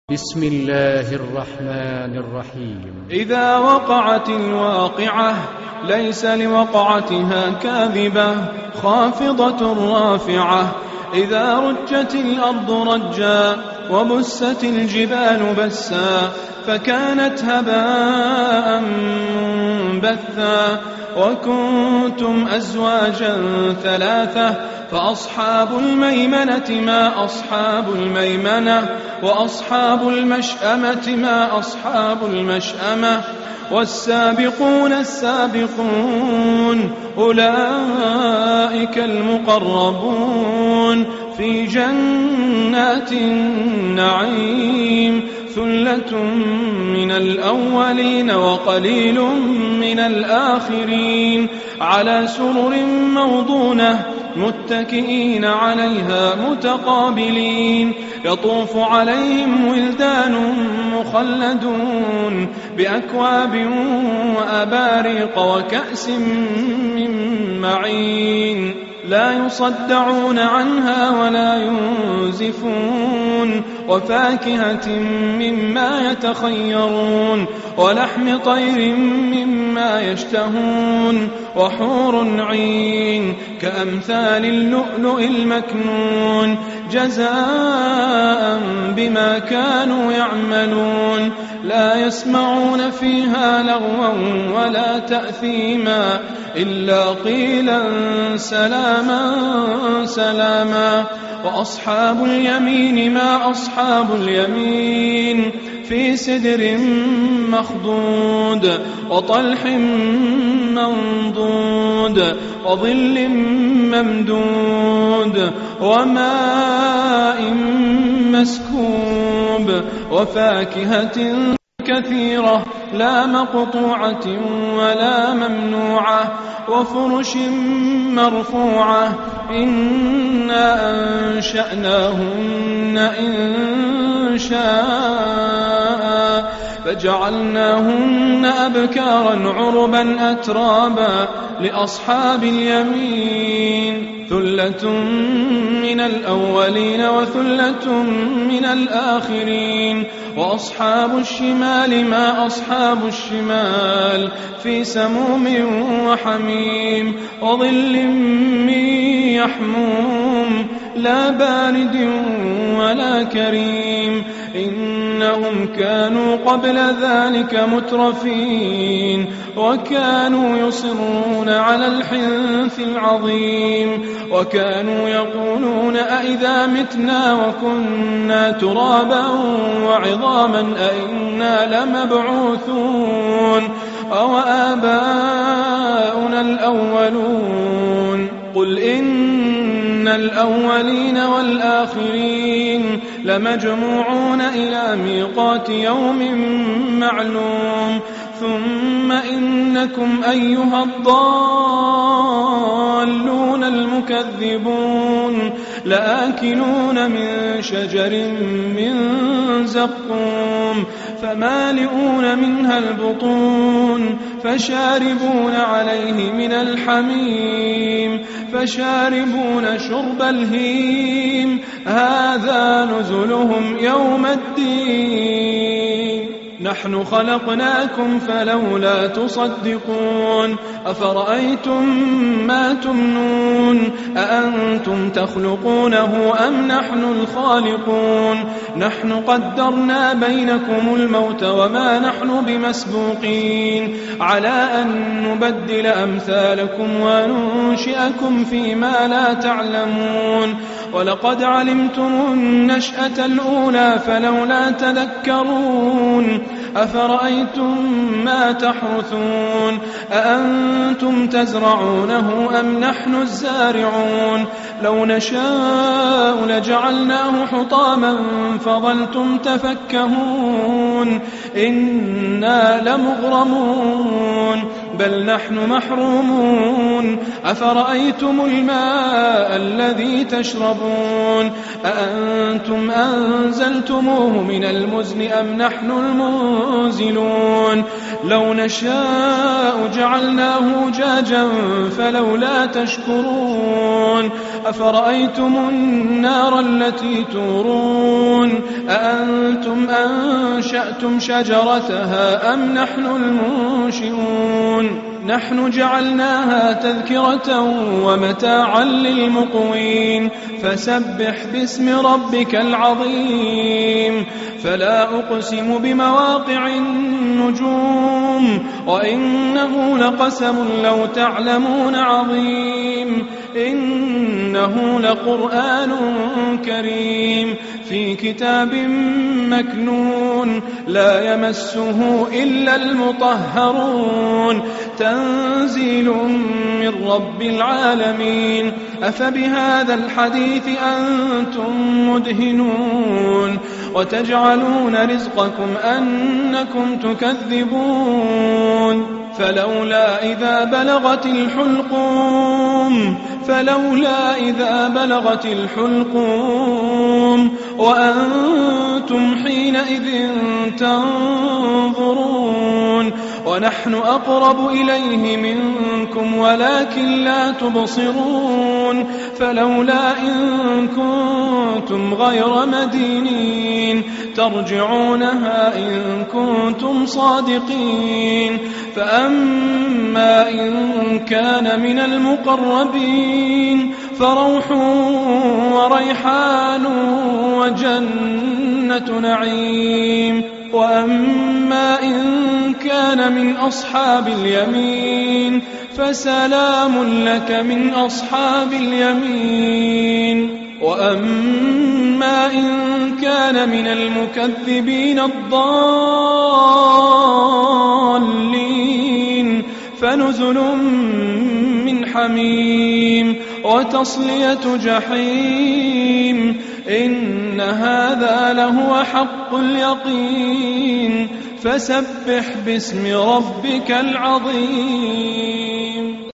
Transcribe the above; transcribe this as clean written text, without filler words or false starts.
بسم الله الرحمن الرحيم. إذا وقعت الواقعة ليس لوقعتها كاذبة خافضة رافعة. إذا رجت الأرض رجا وبست الجبال بسا فكانت هباء منبثا وكنتم أزواجا ثلاثة فأصحاب الميمنة ما أصحاب الميمنة وأصحاب المشأمة ما أصحاب المشأمة والسابقون السابقون أولئك المقربون في جنات النعيم ثلة من الأولين وقليل من الآخرين على سرر موضونة متكئين عليها متقابلين يطوف عليهم ولدان مخلدون بأكواب وأباريق وكأس من معين لا يصدعون عنها ولا ينزفون وفاكهة مما يتخيرون ولحم طير مما يشتهون وحور عين كأمثال اللؤلؤ المكنون جزاء بما كانوا يعملون لا يسمعون فيها لغوا ولا تأثيما إلا قيلا سلاما سلاما. وأصحاب اليمين ما أصحاب اليمين في سدر مخضود وطلح منضود وظل ممدود وماء مسكوب وفاكهة كثيرة لا مقطوعة ولا ممنوعة وفرش مرفوعة إنا أنشأناهن إنشاء فجعلناهن أبكارا عربا أترابا لأصحاب اليمين ثلة من الأولين وثلة من الآخرين. وأصحاب الشمال ما أصحاب الشمال في سموم وحميم وظل من يحموم لا بارد ولا كريم إنهم كانوا قبل ذلك مترفين وكانوا يصرون على الحنث العظيم وكانوا يقولون أئذا متنا وكنا ترابا وعظاما أئنا لمبعوثون أو آباؤنا الأولون. قل إن الأولين والآخرين لمجموعون إلى ميقات يوم معلوم ثم إنكم أيها الضالون المكذبون لآكلون من شجر من زقوم فمالئون منها البطون فشاربون عليه من الحميم فشاربون شرب الهيم هذا نزلهم يوم الدين نحن خلقناكم فلولا تصدقون أفرأيتم ما تمنون أأنتم تخلقونه أم نحن الخالقون نحن قدرنا بينكم الموت وما نحن بمسبوقين على أن نبدل أمثالكم وننشئكم فيما لا تعلمون ولقد علمتم النشأة الأولى فلولا تذكرون أفرأيتم ما تحرثون أأنتم تزرعونه أم نحن الزارعون لو نشاء لجعلناه حطاما فظلتم تفكهون إنا لمغرمون بل نحن محرومون أفرأيتم الماء الذي تشربون أأنتم أنزلتموه من المزن أم نحن المنزلون لو نشاء جعلناه جاجا فلولا تشكرون أفرأيتم النار التي تورون أأنتم أنشأتم شجرتها أم نحن المنشئون نحن جعلناها تذكرة ومتاعا للمقوين فسبح باسم ربك العظيم فلا أقسم بمواقع النجوم وإنه لقسم لو تعلمون عظيم إنه لقرآن كريم في كتاب مكنون لا يمسه إلا المطهرون تنزيل من رب العالمين أفبهذا الحديث أنتم مدهنون وتجعلون رزقكم أنكم تكذبون فلولا إذا بلغت الحلقوم وأنتم حينئذ تنظرون ونحن أقرب إليه منكم ولكن لا تبصرون فلولا إن كنتم غير مدينين ترجعونها إن كنتم صادقين فأما إن كان من المقربين فروح وريحان وجنة نعيم وأما إن كان من أصحاب اليمين فسلام لك من أصحاب اليمين وأما إن كان من المكذبين الضالين فنزل من حميم وتصلية جحيم إن هذا لهو حق اليقين فسبح باسم ربك العظيم